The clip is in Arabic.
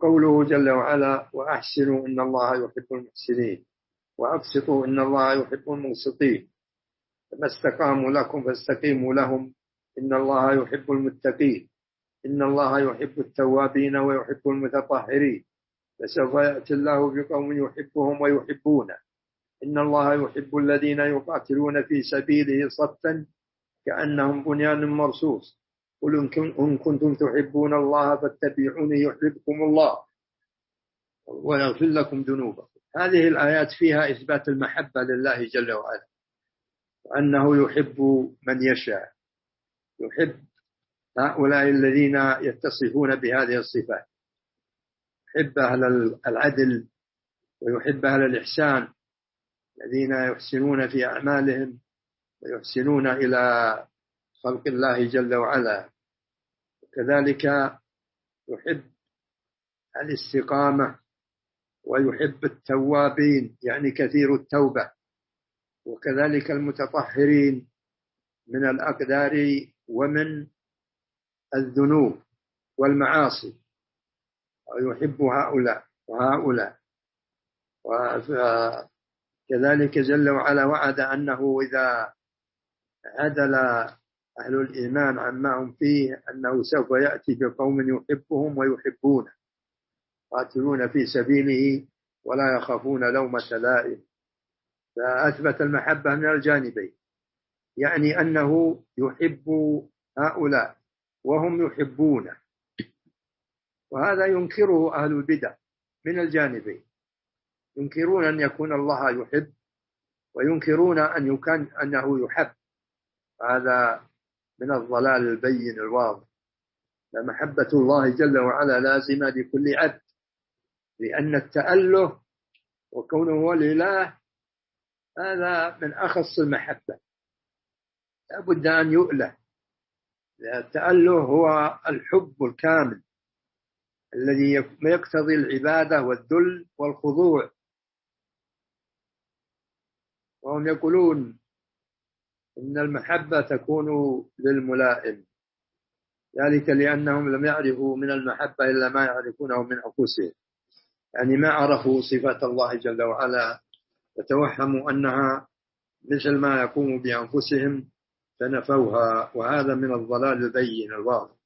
وقوله جل وعلا وأحسنوا إن الله يحب المحسنين وأقسطوا إن الله يحب المقسطين فما استقاموا لكم فاستقيموا لهم إن الله يحب المتقين إن الله يحب التوابين ويحب المتطهرين فسوف يأتي الله بقوم يحبهم ويحبونه إن الله يحب الذين يقاتلون في سبيله صفا كأنهم بنيان مرصوص قل إن كنتم تحبون الله فاتبعوني يحببكم الله ويغفر لكم ذنوبكم. هذه الآيات فيها إثبات المحبة لله جل وعلا وأنه يحب من يشاء، يحب هؤلاء الذين يتصفون بهذه الصفات، يحب أهل العدل ويحب أهل الإحسان الذين يحسنون في أعمالهم ويحسنون إلى خلق الله جل وعلا. وكذلك يحب الاستقامة ويحب التوابين يعني كثير التوبة، وكذلك المتطهرين من الأقدار ومن الذنوب والمعاصي، ويحب هؤلاء وهؤلاء. وكذلك جل وعلا وعد أنه إذا عدل أهل الإيمان عما هم فيه أنه سوف يأتي بقوم يحبهم ويحبونه قاتلون في سبيله ولا يخافون لومة لائم. فأثبت المحبة من الجانبين، يعني أنه يحب هؤلاء وهم يحبونه، وهذا ينكره أهل البدع من الجانبين، ينكرون أن يكون الله يحب وينكرون أنه يحب. هذا من الضلال البين الواضح. فمحبة الله جل وعلا لازمة لكل عبد، لأن التأله وكونه لله هذا من أخص المحبة، لا بد أن يؤله. التأله هو الحب الكامل الذي يقتضي العبادة والذل والخضوع. وهم يقولون إن المحبة تكون للملائم، ذلك لأنهم لم يعرفوا من المحبة إلا ما يعرفونه من أنفسهم، يعني ما عرفوا صفات الله جل وعلا فتوهموا أنها مثل ما يقوم بأنفسهم فنفوها، وهذا من الضلال البين الواضح.